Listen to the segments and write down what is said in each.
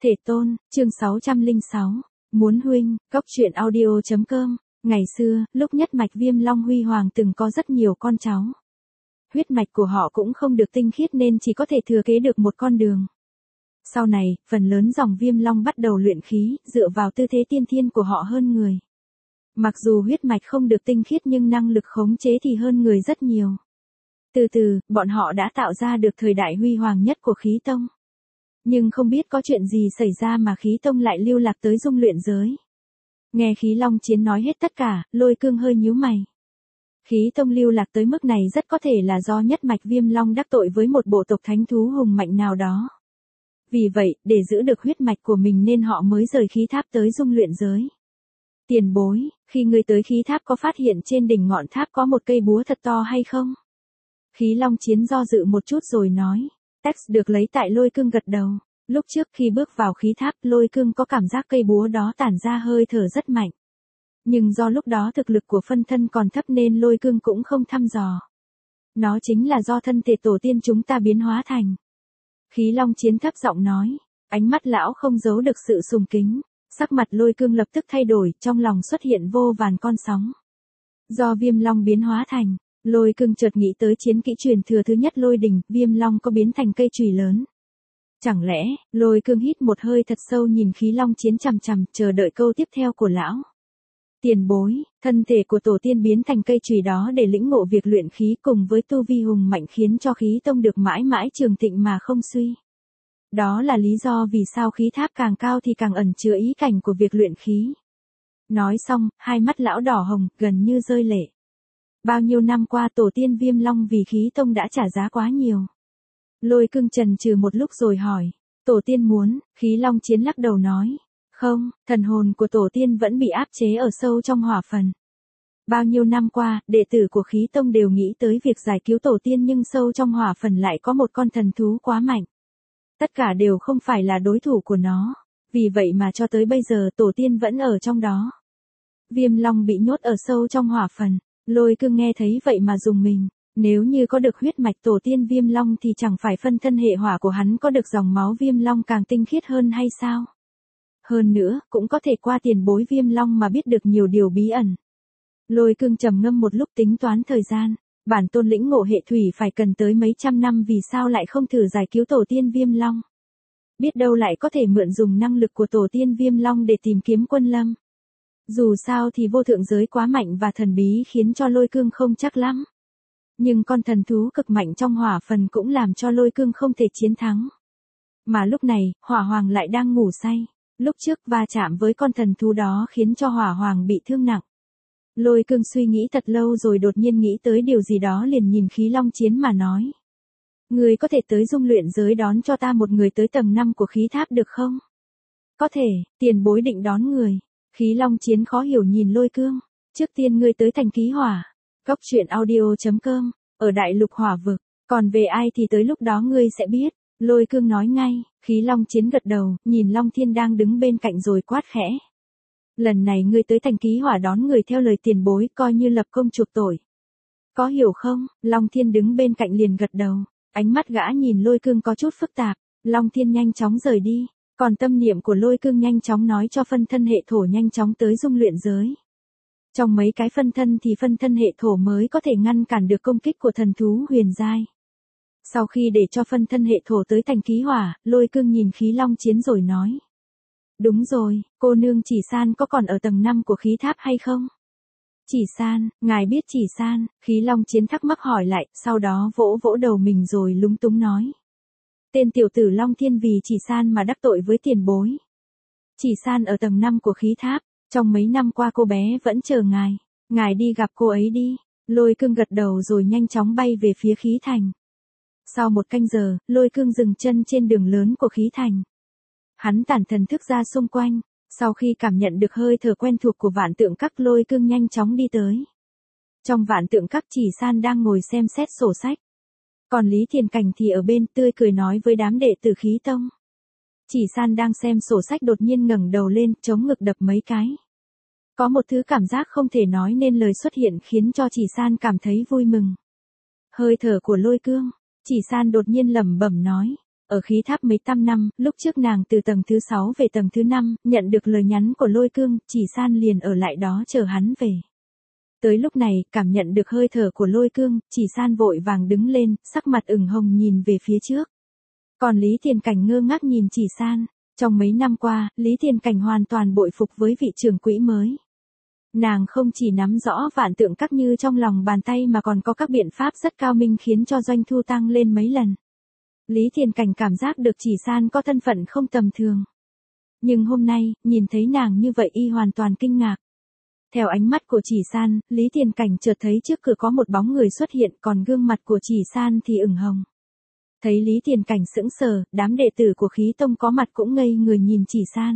Thể tôn, chương 606. Muốn huynh, góc truyện audio.com. Ngày xưa, lúc nhất mạch Viêm Long Huy Hoàng từng có rất nhiều con cháu. Huyết mạch của họ cũng không được tinh khiết nên chỉ có thể thừa kế được một con đường. Sau này, phần lớn dòng Viêm Long bắt đầu luyện khí, dựa vào tư thế tiên thiên của họ hơn người. Mặc dù huyết mạch không được tinh khiết nhưng năng lực khống chế thì hơn người rất nhiều. Từ từ, bọn họ đã tạo ra được thời đại huy hoàng nhất của khí tông. Nhưng không biết có chuyện gì xảy ra mà khí tông lại lưu lạc tới dung luyện giới. Nghe khí long chiến nói hết tất cả, Lôi Cương hơi nhíu mày. Khí tông lưu lạc tới mức này rất có thể là do nhất mạch Viêm Long đắc tội với một bộ tộc thánh thú hùng mạnh nào đó. Vì vậy, để giữ được huyết mạch của mình nên họ mới rời khí tháp tới dung luyện giới. Tiền bối, khi ngươi tới khí tháp có phát hiện trên đỉnh ngọn tháp có một cây búa thật to hay không? Khí long chiến do dự một chút rồi nói. Text được lấy tại Lôi Cương gật đầu. Lúc trước khi bước vào khí tháp, Lôi Cương có cảm giác cây búa đó tản ra hơi thở rất mạnh. Nhưng do lúc đó thực lực của phân thân còn thấp nên Lôi Cương cũng không thăm dò. Nó chính là do thân thể tổ tiên chúng ta biến hóa thành. Khí long chiến thấp giọng nói. Ánh mắt lão không giấu được sự sùng kính. Sắc mặt Lôi Cương lập tức thay đổi, trong lòng xuất hiện vô vàn con sóng. Do Viêm Long biến hóa thành. Lôi Cương chợt nghĩ tới chiến kỹ truyền thừa thứ nhất Lôi Đình, Viêm Long có biến thành cây chùy lớn. Chẳng lẽ, Lôi Cương hít một hơi thật sâu nhìn khí long chiến chằm chằm, chờ đợi câu tiếp theo của lão. Tiền bối, thân thể của tổ tiên biến thành cây chùy đó để lĩnh ngộ việc luyện khí cùng với tu vi hùng mạnh khiến cho khí tông được mãi mãi trường thịnh mà không suy. Đó là lý do vì sao khí tháp càng cao thì càng ẩn chứa ý cảnh của việc luyện khí. Nói xong, hai mắt lão đỏ hồng, gần như rơi lệ. Bao nhiêu năm qua tổ tiên Viêm Long vì khí tông đã trả giá quá nhiều. Lôi Cương chần chừ một lúc rồi hỏi. Tổ tiên muốn, khí long chiến lắc đầu nói. Không, thần hồn của tổ tiên vẫn bị áp chế ở sâu trong hỏa phần. Bao nhiêu năm qua, đệ tử của khí tông đều nghĩ tới việc giải cứu tổ tiên nhưng sâu trong hỏa phần lại có một con thần thú quá mạnh. Tất cả đều không phải là đối thủ của nó. Vì vậy mà cho tới bây giờ tổ tiên vẫn ở trong đó. Viêm Long bị nhốt ở sâu trong hỏa phần. Lôi Cương nghe thấy vậy mà rùng mình. Nếu như có được huyết mạch tổ tiên Viêm Long thì chẳng phải phân thân hệ hỏa của hắn có được dòng máu Viêm Long càng tinh khiết hơn hay sao? Hơn nữa, cũng có thể qua tiền bối Viêm Long mà biết được nhiều điều bí ẩn. Lôi Cương trầm ngâm một lúc tính toán thời gian. Bản tôn lĩnh ngộ hệ thủy phải cần tới mấy trăm năm vì sao lại không thử giải cứu tổ tiên Viêm Long? Biết đâu lại có thể mượn dùng năng lực của tổ tiên Viêm Long để tìm kiếm quân lâm. Dù sao thì vô thượng giới quá mạnh và thần bí khiến cho Lôi Cương không chắc lắm. Nhưng con thần thú cực mạnh trong hỏa phần cũng làm cho Lôi Cương không thể chiến thắng. Mà lúc này, hỏa hoàng lại đang ngủ say. Lúc trước va chạm với con thần thú đó khiến cho hỏa hoàng bị thương nặng. Lôi Cương suy nghĩ thật lâu rồi đột nhiên nghĩ tới điều gì đó liền nhìn khí long chiến mà nói. Người có thể tới dung luyện giới đón cho ta một người tới tầng 5 của khí tháp được không? Có thể, tiền bối định đón người. Khí long chiến khó hiểu nhìn Lôi Cương. Trước tiên ngươi tới thành ký hỏa. Góc truyện audio.com. Ở đại lục hỏa vực. Còn về ai thì tới lúc đó ngươi sẽ biết. Lôi Cương nói ngay. Khí long chiến gật đầu. Nhìn Long Thiên đang đứng bên cạnh rồi quát khẽ. Lần này ngươi tới thành ký hỏa đón người theo lời tiền bối coi như lập công chuộc tội. Có hiểu không? Long Thiên đứng bên cạnh liền gật đầu. Ánh mắt gã nhìn Lôi Cương có chút phức tạp. Long Thiên nhanh chóng rời đi. Còn tâm niệm của Lôi Cương nhanh chóng nói cho phân thân hệ thổ nhanh chóng tới dung luyện giới. Trong mấy cái phân thân thì phân thân hệ thổ mới có thể ngăn cản được công kích của thần thú huyền giai. Sau khi để cho phân thân hệ thổ tới thành ký hỏa, Lôi Cương nhìn khí long chiến rồi nói. Đúng rồi, cô nương Chỉ San có còn ở tầng 5 của khí tháp hay không? Chỉ San, ngài biết Chỉ San, khí long chiến thắc mắc hỏi lại, sau đó vỗ vỗ đầu mình rồi lúng túng nói. Tên tiểu tử Long Thiên vì Chỉ San mà đắc tội với tiền bối. Chỉ San ở tầng 5 của khí tháp, trong mấy năm qua cô bé vẫn chờ ngài. Ngài đi gặp cô ấy đi. Lôi Cương gật đầu rồi nhanh chóng bay về phía khí thành. Sau một canh giờ, Lôi Cương dừng chân trên đường lớn của khí thành. Hắn tản thần thức ra xung quanh, sau khi cảm nhận được hơi thở quen thuộc của Vạn Tượng Các Lôi Cương nhanh chóng đi tới. Trong Vạn Tượng Các Chỉ San đang ngồi xem xét sổ sách. Còn Lý Thiền Cảnh thì ở bên tươi cười nói với đám đệ tử khí tông. Chỉ San đang xem sổ sách đột nhiên ngẩng đầu lên, chống ngực đập mấy cái. Có một thứ cảm giác không thể nói nên lời xuất hiện khiến cho Chỉ San cảm thấy vui mừng. Hơi thở của Lôi Cương, Chỉ San đột nhiên lẩm bẩm nói. ở khí tháp mấy trăm năm, lúc trước nàng từ tầng thứ 6 về tầng thứ 5, nhận được lời nhắn của Lôi Cương, Chỉ San liền ở lại đó chờ hắn về. Tới lúc này, cảm nhận được hơi thở của Lôi Cương, Chỉ San vội vàng đứng lên, sắc mặt ửng hồng nhìn về phía trước. Còn Lý Tiền Cảnh ngơ ngác nhìn Chỉ San. Trong mấy năm qua, Lý Tiền Cảnh hoàn toàn bội phục với vị trưởng quỹ mới. Nàng không chỉ nắm rõ Vạn Tượng Các như trong lòng bàn tay mà còn có các biện pháp rất cao minh khiến cho doanh thu tăng lên mấy lần. Lý Tiền Cảnh cảm giác được Chỉ San có thân phận không tầm thường. Nhưng hôm nay, nhìn thấy nàng như vậy y hoàn toàn kinh ngạc. Theo ánh mắt của Chỉ San, Lý Tiền Cảnh chợt thấy trước cửa có một bóng người xuất hiện, còn gương mặt của Chỉ San thì ửng hồng. Thấy Lý Tiền Cảnh sững sờ, đám đệ tử của khí tông có mặt cũng ngây người nhìn Chỉ San.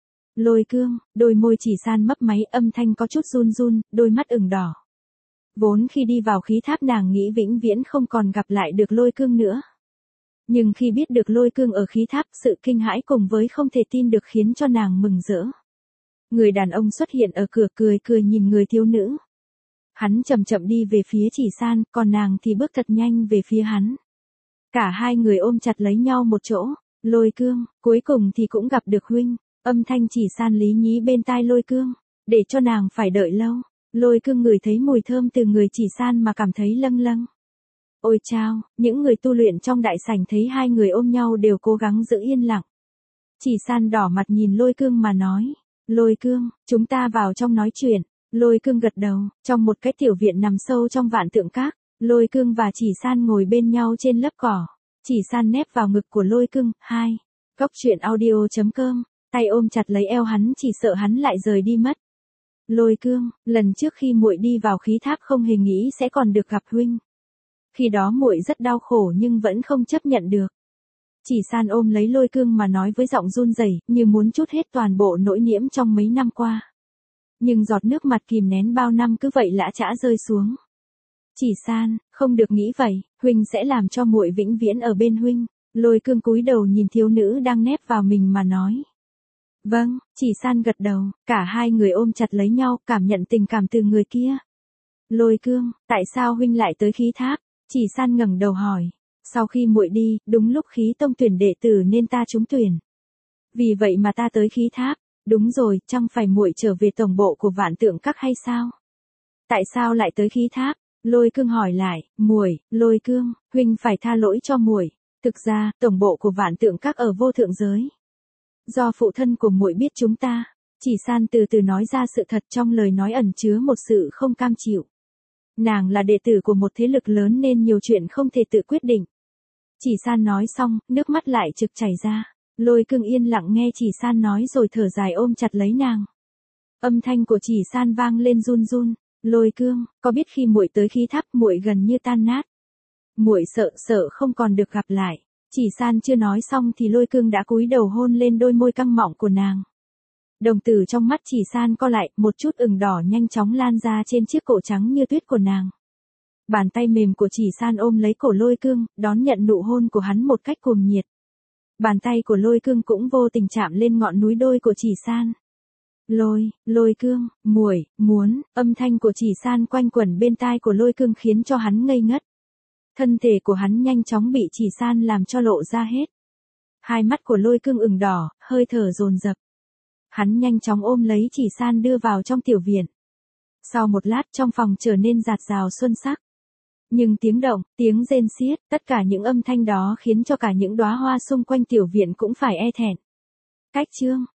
Lôi Cương, đôi môi Chỉ San mấp máy, âm thanh có chút run run, đôi mắt ửng đỏ. Vốn khi đi vào khí tháp nàng nghĩ vĩnh viễn không còn gặp lại được Lôi Cương nữa. Nhưng khi biết được Lôi Cương ở khí tháp, sự kinh hãi cùng với không thể tin được khiến cho nàng mừng rỡ. Người đàn ông xuất hiện ở cửa cười cười nhìn người thiếu nữ. Hắn chậm chậm đi về phía Chỉ San, còn nàng thì bước thật nhanh về phía hắn. Cả hai người ôm chặt lấy nhau một chỗ. Lôi Cương, cuối cùng thì cũng gặp được huynh. Âm thanh Chỉ San lý nhí bên tai Lôi Cương, để cho nàng phải đợi lâu. Lôi Cương ngửi thấy mùi thơm từ người Chỉ San mà cảm thấy lâng lâng. Ôi chao, những người tu luyện trong đại sảnh thấy hai người ôm nhau đều cố gắng giữ yên lặng. Chỉ San đỏ mặt nhìn Lôi Cương mà nói. Lôi Cương, chúng ta vào trong nói chuyện. Lôi Cương gật đầu, trong một cái tiểu viện nằm sâu trong Vạn Tượng Các. Lôi Cương và Chỉ San ngồi bên nhau trên lớp cỏ. Chỉ San nép vào ngực của Lôi Cương. Cốc truyện audio.com, tay ôm chặt lấy eo hắn chỉ sợ hắn lại rời đi mất. Lôi Cương, lần trước khi muội đi vào khí tháp không hề nghĩ sẽ còn được gặp huynh. Khi đó muội rất đau khổ nhưng vẫn không chấp nhận được. Chỉ San ôm lấy Lôi Cương mà nói với giọng run rẩy, như muốn trút hết toàn bộ nỗi niễm trong mấy năm qua. Nhưng giọt nước mặt kìm nén bao năm cứ vậy lã chã rơi xuống. Chỉ San, không được nghĩ vậy, huynh sẽ làm cho muội vĩnh viễn ở bên huynh. Lôi Cương cúi đầu nhìn thiếu nữ đang nép vào mình mà nói. Vâng, Chỉ San gật đầu, cả hai người ôm chặt lấy nhau, cảm nhận tình cảm từ người kia. Lôi Cương, tại sao huynh lại tới khí tháp? Chỉ San ngẩng đầu hỏi. Sau khi muội đi, đúng lúc khí tông tuyển đệ tử nên ta trúng tuyển. Vì vậy mà ta tới khí tháp. Đúng rồi, chẳng phải muội trở về tổng bộ của Vạn Tượng Các hay sao? Tại sao lại tới khí tháp? Lôi Cương hỏi lại. Muội, Lôi Cương, huynh phải tha lỗi cho muội. Thực ra, tổng bộ của Vạn Tượng Các ở vô thượng giới. Do phụ thân của muội biết chúng ta. Chỉ San từ từ nói ra sự thật, trong lời nói ẩn chứa một sự không cam chịu. Nàng là đệ tử của một thế lực lớn nên nhiều chuyện không thể tự quyết định. Chỉ San nói xong, nước mắt lại trực chảy ra. Lôi Cương yên lặng nghe Chỉ San nói rồi thở dài ôm chặt lấy nàng. Âm thanh của Chỉ San vang lên run run. Lôi Cương, có biết khi muội tới khí tháp muội gần như tan nát. Muội sợ không còn được gặp lại. Chỉ San chưa nói xong thì Lôi Cương đã cúi đầu hôn lên đôi môi căng mọng của nàng. Đồng tử trong mắt Chỉ San co lại, một chút ửng đỏ nhanh chóng lan ra trên chiếc cổ trắng như tuyết của nàng. Bàn tay mềm của Chỉ San ôm lấy cổ Lôi Cương, đón nhận nụ hôn của hắn một cách cuồng nhiệt. Bàn tay của Lôi Cương cũng vô tình chạm lên ngọn núi đôi của Chỉ San. Lôi Cương, muội, muốn, âm thanh của Chỉ San quanh quẩn bên tai của Lôi Cương khiến cho hắn ngây ngất. Thân thể của hắn nhanh chóng bị Chỉ San làm cho lộ ra hết. Hai mắt của Lôi Cương ửng đỏ, hơi thở dồn dập. Hắn nhanh chóng ôm lấy Chỉ San đưa vào trong tiểu viện. Sau một lát trong phòng trở nên rạt rào xuân sắc. Nhưng tiếng động, tiếng rên xiết, tất cả những âm thanh đó khiến cho cả những đóa hoa xung quanh tiểu viện cũng phải e thẹn. Cách chương